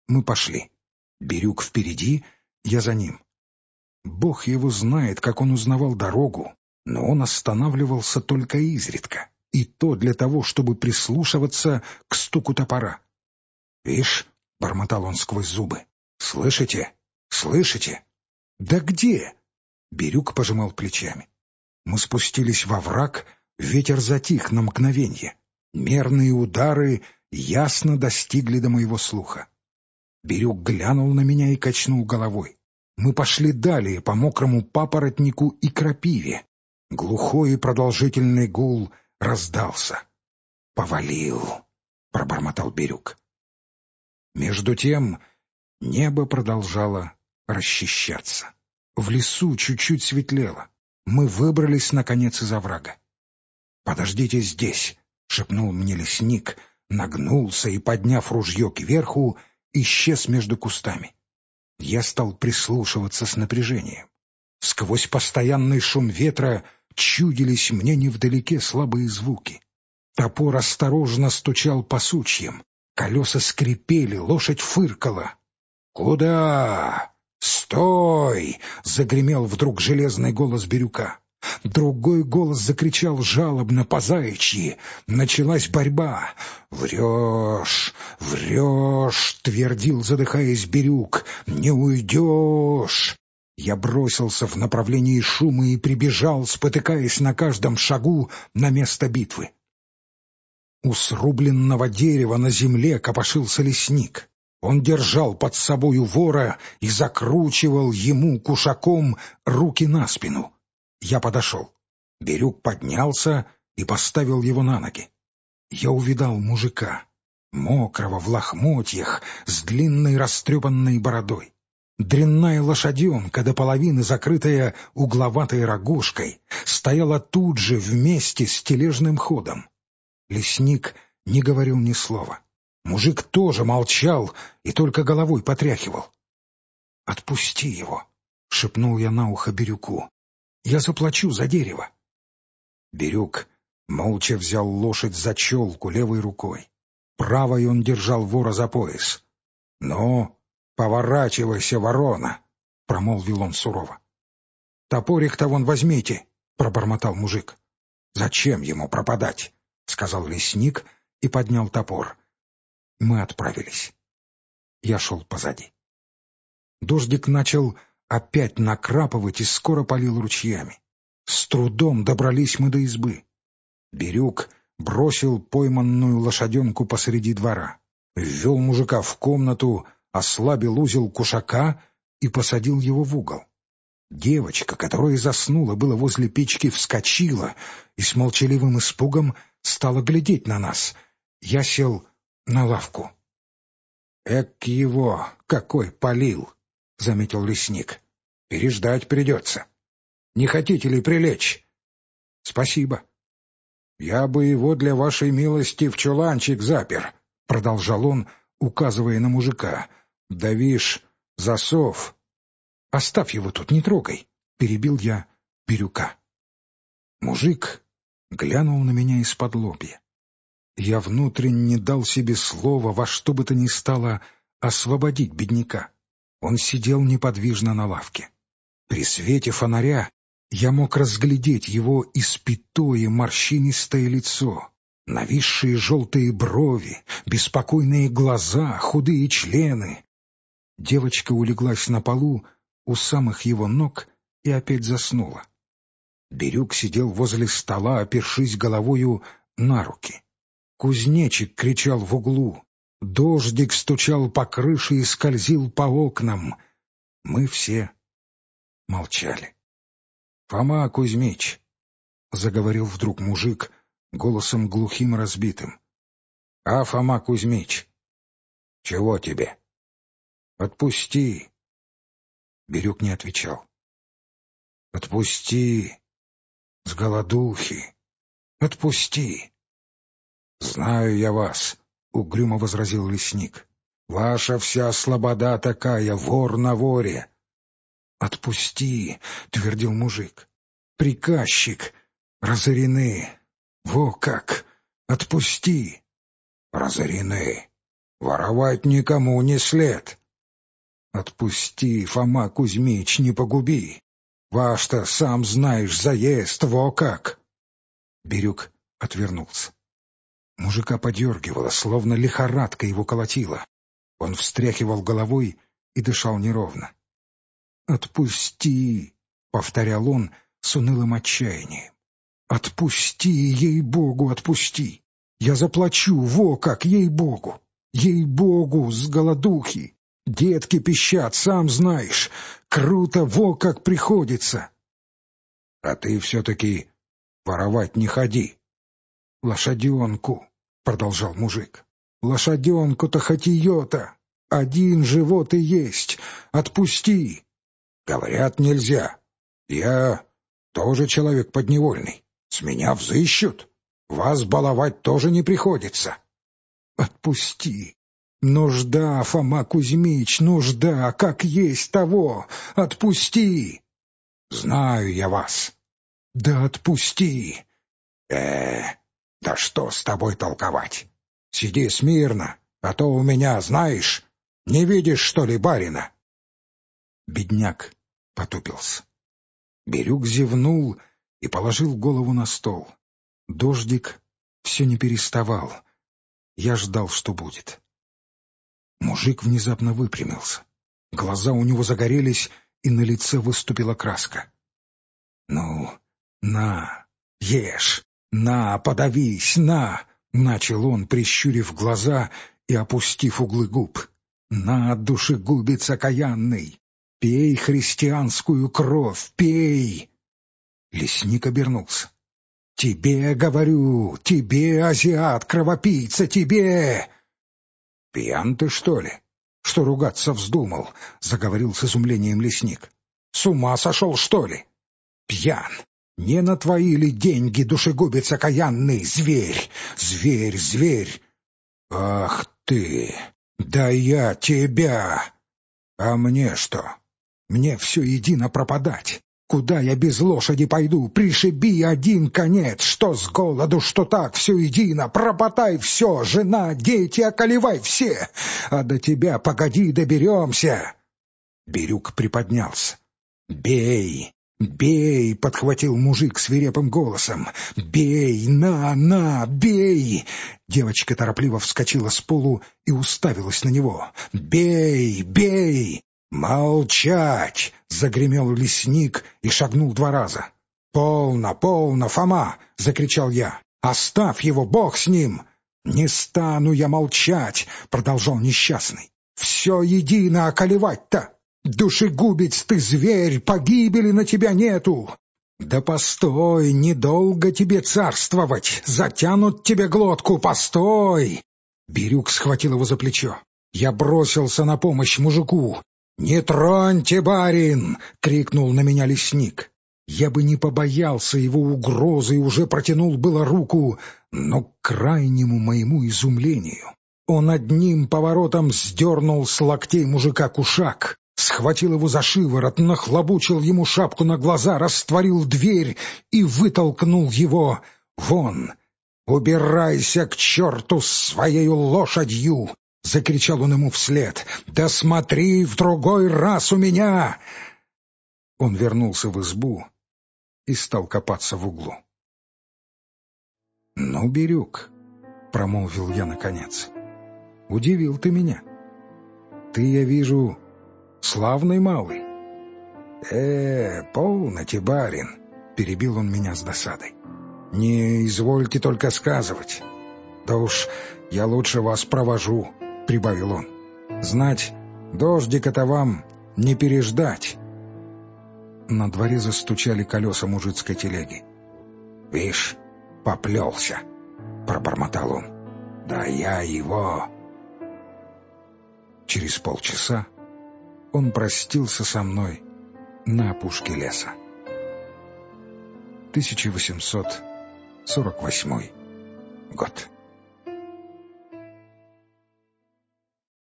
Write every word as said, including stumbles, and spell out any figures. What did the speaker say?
Мы пошли. Бирюк впереди, я за ним. Бог его знает, как он узнавал дорогу, но он останавливался только изредка, и то для того, чтобы прислушиваться к стуку топора. «Вишь», — бормотал он сквозь зубы, — «слышите? Слышите?» «Да где?» — Бирюк пожимал плечами. Мы спустились во враг, ветер затих на мгновенье. Мерные удары ясно достигли до моего слуха. Бирюк глянул на меня и качнул головой. Мы пошли далее по мокрому папоротнику и крапиве. Глухой и продолжительный гул раздался. «Повалил», — пробормотал Бирюк. Между тем небо продолжало расчищаться. В лесу чуть-чуть светлело. Мы выбрались, наконец, из оврага. «Подождите здесь», — шепнул мне лесник, нагнулся и, подняв ружье кверху, исчез между кустами. Я стал прислушиваться с напряжением. Сквозь постоянный шум ветра чудились мне невдалеке слабые звуки. Топор осторожно стучал по сучьям, колеса скрипели, лошадь фыркала. «Куда? Стой!» — загремел вдруг железный голос Бирюка. Другой голос закричал жалобно по-заячьи. Началась борьба. «Врешь, врешь!» — твердил, задыхаясь, Бирюк. «Не уйдешь!» Я бросился в направлении шума и прибежал, спотыкаясь на каждом шагу, на место битвы. У срубленного дерева на земле копошился лесник. Он держал под собою вора и закручивал ему кушаком руки на спину. Я подошел. Бирюк поднялся и поставил его на ноги. Я увидал мужика, мокрого в лохмотьях, с длинной растрепанной бородой. Дрянная лошаденка, до половины закрытая угловатой рогожкой, стояла тут же вместе с тележным ходом. Лесник не говорил ни слова. Мужик тоже молчал и только головой потряхивал. «Отпусти его», — шепнул я на ухо Бирюку. «Я заплачу за дерево». Бирюк молча взял лошадь за челку левой рукой. Правой он держал вора за пояс. «Ну, поворачивайся, ворона», — промолвил он сурово. «Топорик-то вон возьмите», — пробормотал мужик. «Зачем ему пропадать?» — сказал лесник и поднял топор. Мы отправились. Я шел позади. Дождик начал опять накрапывать и скоро полил ручьями. С трудом добрались мы до избы. Бирюк бросил пойманную лошаденку посреди двора, ввел мужика в комнату, ослабил узел кушака и посадил его в угол. Девочка, которая заснула было возле печки, вскочила и с молчаливым испугом стала глядеть на нас. Я сел на лавку. «Эк его, какой полил!» — заметил лесник. «Переждать придется. Не хотите ли прилечь?» «Спасибо». «Я бы его для вашей милости в чуланчик запер», — продолжал он, указывая на мужика. «Да вишь, засов». «Оставь его тут, не трогай», — перебил я Бирюка. Мужик глянул на меня из-под лобья. Я внутренне дал себе слово во что бы то ни стало освободить бедняка. Он сидел неподвижно на лавке. При свете фонаря я мог разглядеть его испятое морщинистое лицо, нависшие желтые брови, беспокойные глаза, худые члены. Девочка улеглась на полу у самых его ног и опять заснула. Бирюк сидел возле стола, опершись головою на руки. Кузнечик кричал в углу. Дождик стучал по крыше и скользил по окнам. Мы все молчали. — Фома Кузьмич, — заговорил вдруг мужик голосом глухим и разбитым. — А, Фома Кузьмич, чего тебе? — Отпусти. Бирюк не отвечал. — Отпусти, с голодухи, отпусти. — Знаю я вас, — угрюмо возразил лесник. — Ваша вся слобода такая, вор на воре. — Отпусти, — твердил мужик. — Приказчик, разорены. Во как! Отпусти. — Разорены. Воровать никому не след. Отпусти, Фома Кузьмич, не погуби. Ваш-то, сам знаешь, заезд, во как. Бирюк отвернулся. Мужика подергивало, словно лихорадка его колотила. Он встряхивал головой и дышал неровно. «Отпусти!» — повторял он с унылым отчаянием. «Отпусти, ей-богу, отпусти! Я заплачу, во как, ей-богу! Ей-богу, с голодухи! Детки пищат, сам знаешь! Круто, во как приходится!» «А ты все-таки воровать не ходи!» «Лошаденку!» — продолжал мужик. «Лошаденку-то хоть ее-то! Один живот и есть! Отпусти!» «Говорят, нельзя. Я тоже человек подневольный. С меня взыщут. Вас баловать тоже не приходится». «Отпусти! Нужда, Фома Кузьмич, нужда, как есть того! Отпусти!» «Знаю я вас». «Да отпусти!» э да что с тобой толковать? Сиди смирно, а то у меня, знаешь, не видишь, что ли, барина?» Бедняк потупился. Бирюк зевнул и положил голову на стол. Дождик все не переставал. Я ждал, что будет. Мужик внезапно выпрямился. Глаза у него загорелись, и на лице выступила краска. «Ну, на, ешь, на, подавись, на!» — начал он, прищурив глаза и опустив углы губ. «На, душегубец окаянный! Пей христианскую кровь, пей!» Лесник обернулся. «Тебе, говорю, тебе, азиат-кровопийца, тебе!» «Пьян ты, что ли? Что ругаться вздумал?» — заговорил с изумлением лесник. «С ума сошел, что ли? Пьян! Не на твои ли деньги, душегубец окаянный, зверь, зверь, зверь!» «Ах ты! Да я тебя! А мне что? Мне все едино пропадать. Куда я без лошади пойду? Пришиби один конец, что с голоду, что так, все едино. Пропотай все, жена, дети, околевай все. А до тебя, погоди, доберемся». Бирюк приподнялся. «Бей, бей!» — подхватил мужик свирепым голосом. «Бей, на, на, бей!» Девочка торопливо вскочила с полу и уставилась на него. «Бей, бей!» «Молчать!» — загремел лесник и шагнул два раза. «Полно, полно, Фома!» — закричал я. «Оставь его, бог с ним!» «Не стану я молчать!» — продолжал несчастный. «Все едино околевать-то! Душегубец ты, зверь, погибели на тебя нету!» «Да постой, недолго тебе царствовать! Затянут тебе глотку, постой!» Бирюк схватил его за плечо. Я бросился на помощь мужику. «Не троньте, барин!» — крикнул на меня лесник. Я бы не побоялся его угрозы и уже протянул было руку, но к крайнему моему изумлению он одним поворотом сдернул с локтей мужика кушак, схватил его за шиворот, нахлобучил ему шапку на глаза, растворил дверь и вытолкнул его вон. «Убирайся к черту с своей лошадью!» — закричал он ему вслед. «Да смотри в другой раз у меня!» Он вернулся в избу и стал копаться в углу. «Ну, Бирюк», — промолвил я наконец, — «удивил ты меня. Ты, я вижу, славный малый». «Э, полноте, барин», — перебил он меня с досадой. «Не извольте только сказывать. Да уж я лучше вас провожу», — прибавил он. «Знать, дождика-то вам не переждать». На дворе застучали колеса мужицкой телеги. «Вишь, поплелся», — пробормотал он. «Да я его...» Через полчаса он простился со мной на опушке леса. тысяча восемьсот сорок восьмой год.